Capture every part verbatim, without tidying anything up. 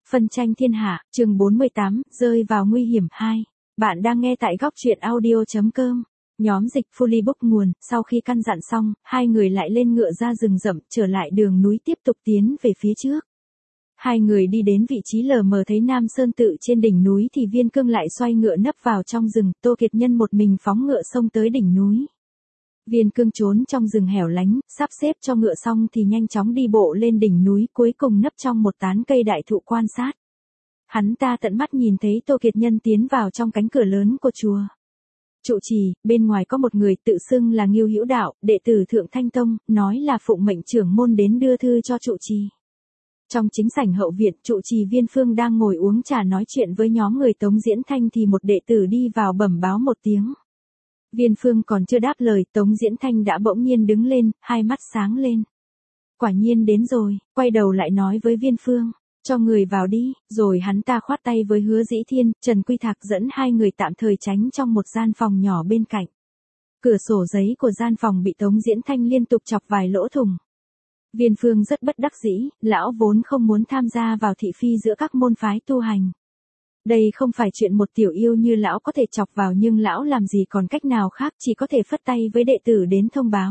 Phân tranh thiên hạ, chương bốn mươi tám, rơi vào nguy hiểm hai. Bạn đang nghe tại góc truyện audio.com. Nhóm dịch Fully Book nguồn, sau khi căn dặn xong, hai người lại lên ngựa ra rừng rậm, trở lại đường núi tiếp tục tiến về phía trước. Hai người đi đến vị trí lờ mờ thấy Nam Sơn Tự trên đỉnh núi thì Viên Cương lại xoay ngựa nấp vào trong rừng, Tô Kiệt Nhân một mình phóng ngựa xông tới đỉnh núi. Viên Cương trốn trong rừng hẻo lánh, sắp xếp cho ngựa xong thì nhanh chóng đi bộ lên đỉnh núi, cuối cùng nấp trong một tán cây đại thụ quan sát. Hắn ta tận mắt nhìn thấy Tô Kiệt Nhân tiến vào trong cánh cửa lớn của chùa. Trụ trì, bên ngoài có một người tự xưng là Ngưu Hữu Đạo, đệ tử Thượng Thanh Tông, nói là phụng mệnh trưởng môn đến đưa thư cho trụ trì. Trong chính sảnh hậu viện, trụ trì Viên Phương đang ngồi uống trà nói chuyện với nhóm người Tống Diễn Thanh thì một đệ tử đi vào bẩm báo một tiếng. Viên Phương còn chưa đáp lời, Tống Diễn Thanh đã bỗng nhiên đứng lên, hai mắt sáng lên. Quả nhiên đến rồi, quay đầu lại nói với Viên Phương, cho người vào đi, rồi hắn ta khoát tay với Hứa Dĩ Thiên, Trần Quy Thạc dẫn hai người tạm thời tránh trong một gian phòng nhỏ bên cạnh. Cửa sổ giấy của gian phòng bị Tống Diễn Thanh liên tục chọc vài lỗ thủng. Viên Phương rất bất đắc dĩ, lão vốn không muốn tham gia vào thị phi giữa các môn phái tu hành. Đây không phải chuyện một tiểu yêu như lão có thể chọc vào, nhưng lão làm gì còn cách nào khác, chỉ có thể phất tay với đệ tử đến thông báo.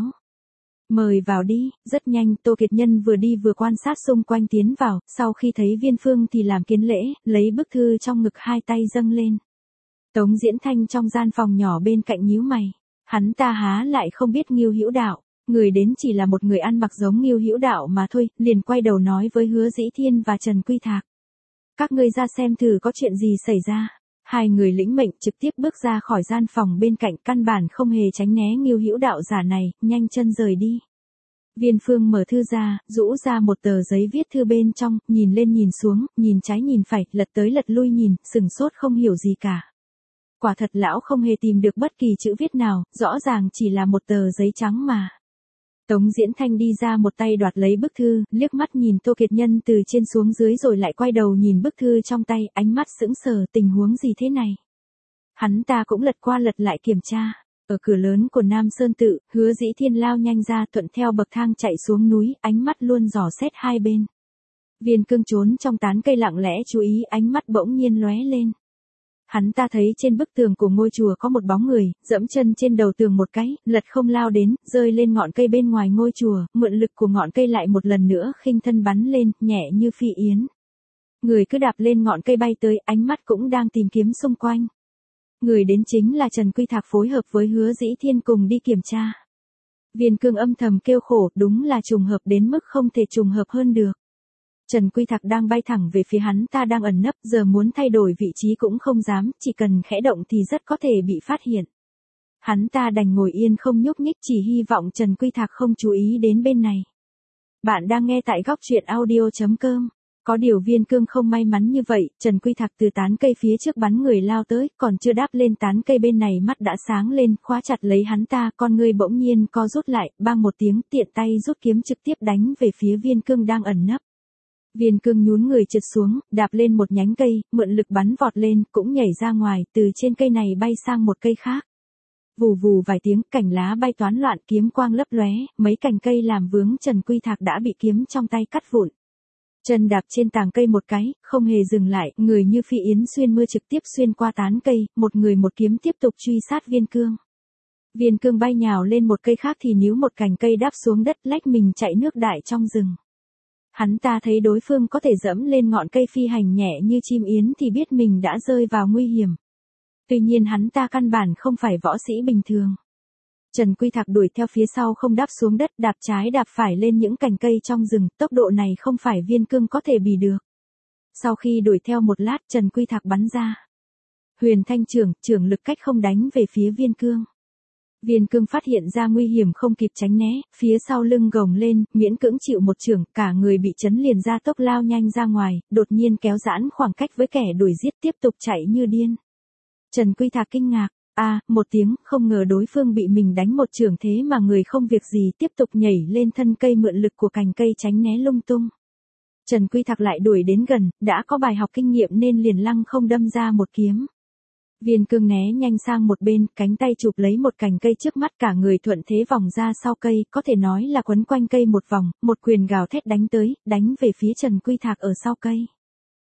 Mời vào đi. Rất nhanh, Tô Kiệt Nhân vừa đi vừa quan sát xung quanh tiến vào, sau khi thấy Viên Phương thì làm kiến lễ, lấy bức thư trong ngực hai tay dâng lên. Tống Diễn Thanh trong gian phòng nhỏ bên cạnh nhíu mày. Hắn ta há lại không biết Ngưu Hữu Đạo, người đến chỉ là một người ăn mặc giống Ngưu Hữu Đạo mà thôi, liền quay đầu nói với Hứa Dĩ Thiên và Trần Quy Thạc. Các ngươi ra xem thử có chuyện gì xảy ra. Hai người lĩnh mệnh trực tiếp bước ra khỏi gian phòng bên cạnh, căn bản không hề tránh né Ngưu Hữu Đạo giả này, nhanh chân rời đi. Viên Phương mở thư ra, rũ ra một tờ giấy viết thư bên trong, nhìn lên nhìn xuống, nhìn trái nhìn phải, lật tới lật lui nhìn, sừng sốt không hiểu gì cả. Quả thật lão không hề tìm được bất kỳ chữ viết nào, rõ ràng chỉ là một tờ giấy trắng mà. Tống Diễn Thanh đi ra một tay đoạt lấy bức thư, liếc mắt nhìn Tô Kiệt Nhân từ trên xuống dưới rồi lại quay đầu nhìn bức thư trong tay, ánh mắt sững sờ, tình huống gì thế này. Hắn ta cũng lật qua lật lại kiểm tra. Ở cửa lớn của Nam Sơn Tự, Hứa Dĩ Thiên lao nhanh ra, thuận theo bậc thang chạy xuống núi, ánh mắt luôn dò xét hai bên. Viên Cương trốn trong tán cây lặng lẽ chú ý, ánh mắt bỗng nhiên lóe lên. Hắn ta thấy trên bức tường của ngôi chùa có một bóng người, dẫm chân trên đầu tường một cái, lật không lao đến, rơi lên ngọn cây bên ngoài ngôi chùa, mượn lực của ngọn cây lại một lần nữa khinh thân bắn lên, nhẹ như phi yến. Người cứ đạp lên ngọn cây bay tới, ánh mắt cũng đang tìm kiếm xung quanh. Người đến chính là Trần Quy Thạc phối hợp với Hứa Dĩ Thiên cùng đi kiểm tra. Viên Cương âm thầm kêu khổ, đúng là trùng hợp đến mức không thể trùng hợp hơn được. Trần Quy Thạc đang bay thẳng về phía hắn ta đang ẩn nấp, giờ muốn thay đổi vị trí cũng không dám, chỉ cần khẽ động thì rất có thể bị phát hiện. Hắn ta đành ngồi yên không nhúc nhích, chỉ hy vọng Trần Quy Thạc không chú ý đến bên này. Bạn đang nghe tại góc truyện audio.com. Có điều Viên Cương không may mắn như vậy, Trần Quy Thạc từ tán cây phía trước bắn người lao tới, còn chưa đáp lên tán cây bên này mắt đã sáng lên, khóa chặt lấy hắn ta, con ngươi bỗng nhiên co rút lại, bang một tiếng, tiện tay rút kiếm trực tiếp đánh về phía Viên Cương đang ẩn nấp. Viên Cương nhún người trượt xuống, đạp lên một nhánh cây, mượn lực bắn vọt lên, cũng nhảy ra ngoài, từ trên cây này bay sang một cây khác. Vù vù vài tiếng, cành lá bay toán loạn, kiếm quang lấp lóe, mấy cành cây làm vướng Trần Quy Thạc đã bị kiếm trong tay cắt vụn. Chân đạp trên tàng cây một cái, không hề dừng lại, người như phi yến xuyên mưa trực tiếp xuyên qua tán cây, một người một kiếm tiếp tục truy sát Viên Cương. Viên Cương bay nhào lên một cây khác thì níu một cành cây đáp xuống đất, lách mình chạy nước đại trong rừng. Hắn ta thấy đối phương có thể dẫm lên ngọn cây phi hành nhẹ như chim yến thì biết mình đã rơi vào nguy hiểm. Tuy nhiên hắn ta căn bản không phải võ sĩ bình thường. Trần Quy Thạc đuổi theo phía sau không đáp xuống đất, đạp trái đạp phải lên những cành cây trong rừng, tốc độ này không phải Viên Cương có thể bì được. Sau khi đuổi theo một lát, Trần Quy Thạc bắn ra. Huyền Thanh trưởng, trưởng lực cách không đánh về phía Viên Cương. Viên Cương phát hiện ra nguy hiểm không kịp tránh né, phía sau lưng gồng lên, miễn cưỡng chịu một chưởng, cả người bị chấn liền ra tốc lao nhanh ra ngoài, đột nhiên kéo giãn khoảng cách với kẻ đuổi giết tiếp tục chạy như điên. Trần Quy Thạc kinh ngạc, a à, một tiếng, không ngờ đối phương bị mình đánh một chưởng thế mà người không việc gì tiếp tục nhảy lên thân cây mượn lực của cành cây tránh né lung tung. Trần Quy Thạc lại đuổi đến gần, đã có bài học kinh nghiệm nên liền lăng không đâm ra một kiếm. Viên Cương né nhanh sang một bên, cánh tay chụp lấy một cành cây trước mắt, cả người thuận thế vòng ra sau cây, có thể nói là quấn quanh cây một vòng, một quyền gào thét đánh tới, đánh về phía Trần Quy Thạc ở sau cây.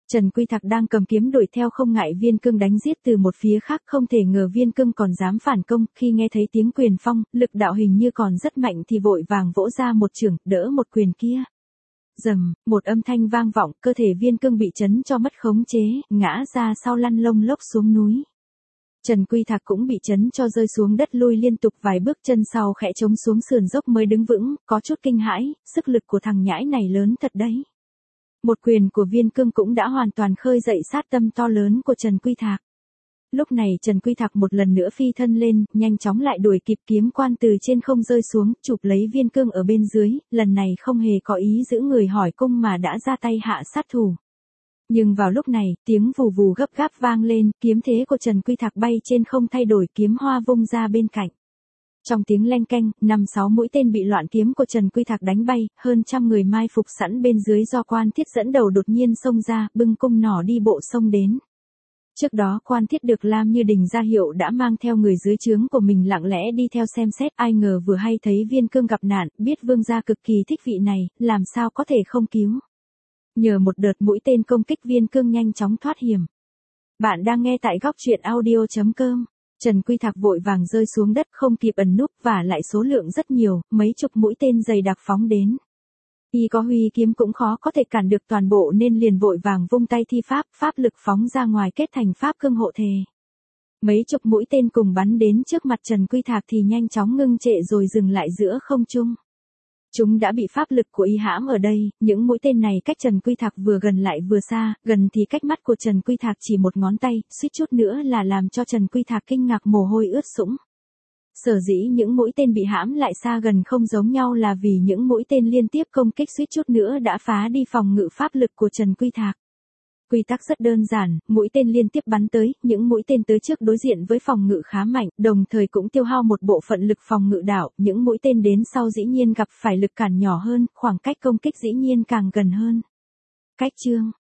Trần Quy Thạc đang cầm kiếm đuổi theo không ngại Viên Cương đánh giết từ một phía khác, không thể ngờ Viên Cương còn dám phản công, khi nghe thấy tiếng quyền phong, lực đạo hình như còn rất mạnh thì vội vàng vỗ ra một chưởng, đỡ một quyền kia. Rầm, một âm thanh vang vọng, cơ thể Viên Cương bị chấn cho mất khống chế, ngã ra sau lăn lông lốc xuống núi. Trần Quy Thạc cũng bị chấn cho rơi xuống đất, lui liên tục vài bước, chân sau khẽ chống xuống sườn dốc mới đứng vững, có chút kinh hãi, sức lực của thằng nhãi này lớn thật đấy. Một quyền của Viên Cương cũng đã hoàn toàn khơi dậy sát tâm to lớn của Trần Quy Thạc. Lúc này Trần Quy Thạc một lần nữa phi thân lên, nhanh chóng lại đuổi kịp, kiếm quan từ trên không rơi xuống, chụp lấy Viên Cương ở bên dưới, lần này không hề có ý giữ người hỏi cung mà đã ra tay hạ sát thủ. Nhưng vào lúc này, tiếng vù vù gấp gáp vang lên, kiếm thế của Trần Quy Thạc bay trên không thay đổi, kiếm hoa vung ra bên cạnh. Trong tiếng leng keng, năm sáu mũi tên bị loạn kiếm của Trần Quy Thạc đánh bay, hơn trăm người mai phục sẵn bên dưới do Quan Thiết dẫn đầu đột nhiên xông ra, bưng cung nỏ đi bộ xông đến. Trước đó Quan Thiết được Lam Như Đình ra hiệu đã mang theo người dưới trướng của mình lặng lẽ đi theo xem xét, ai ngờ vừa hay thấy Viên Cương gặp nạn, biết vương gia cực kỳ thích vị này, làm sao có thể không cứu. Nhờ một đợt mũi tên công kích, Viên Cương nhanh chóng thoát hiểm. Bạn đang nghe tại góc truyện audio chấm com. Trần Quy Thạc vội vàng rơi xuống đất, không kịp ẩn núp, và lại số lượng rất nhiều, mấy chục mũi tên dày đặc phóng đến. Y có huy kiếm cũng khó có thể cản được toàn bộ nên liền vội vàng vung tay thi pháp, pháp lực phóng ra ngoài kết thành pháp cương hộ thể. Mấy chục mũi tên cùng bắn đến trước mặt Trần Quy Thạc thì nhanh chóng ngưng trệ rồi dừng lại giữa không trung. Chúng đã bị pháp lực của y hãm ở đây, những mũi tên này cách Trần Quy Thạc vừa gần lại vừa xa, gần thì cách mắt của Trần Quy Thạc chỉ một ngón tay, suýt chút nữa là làm cho Trần Quy Thạc kinh ngạc mồ hôi ướt sũng. Sở dĩ những mũi tên bị hãm lại xa gần không giống nhau là vì những mũi tên liên tiếp công kích suýt chút nữa đã phá đi phòng ngự pháp lực của Trần Quy Thạc. Quy tắc rất đơn giản, mũi tên liên tiếp bắn tới, những mũi tên tới trước đối diện với phòng ngự khá mạnh, đồng thời cũng tiêu hao một bộ phận lực phòng ngự đảo, những mũi tên đến sau dĩ nhiên gặp phải lực cản nhỏ hơn, khoảng cách công kích dĩ nhiên càng gần hơn. Cách chương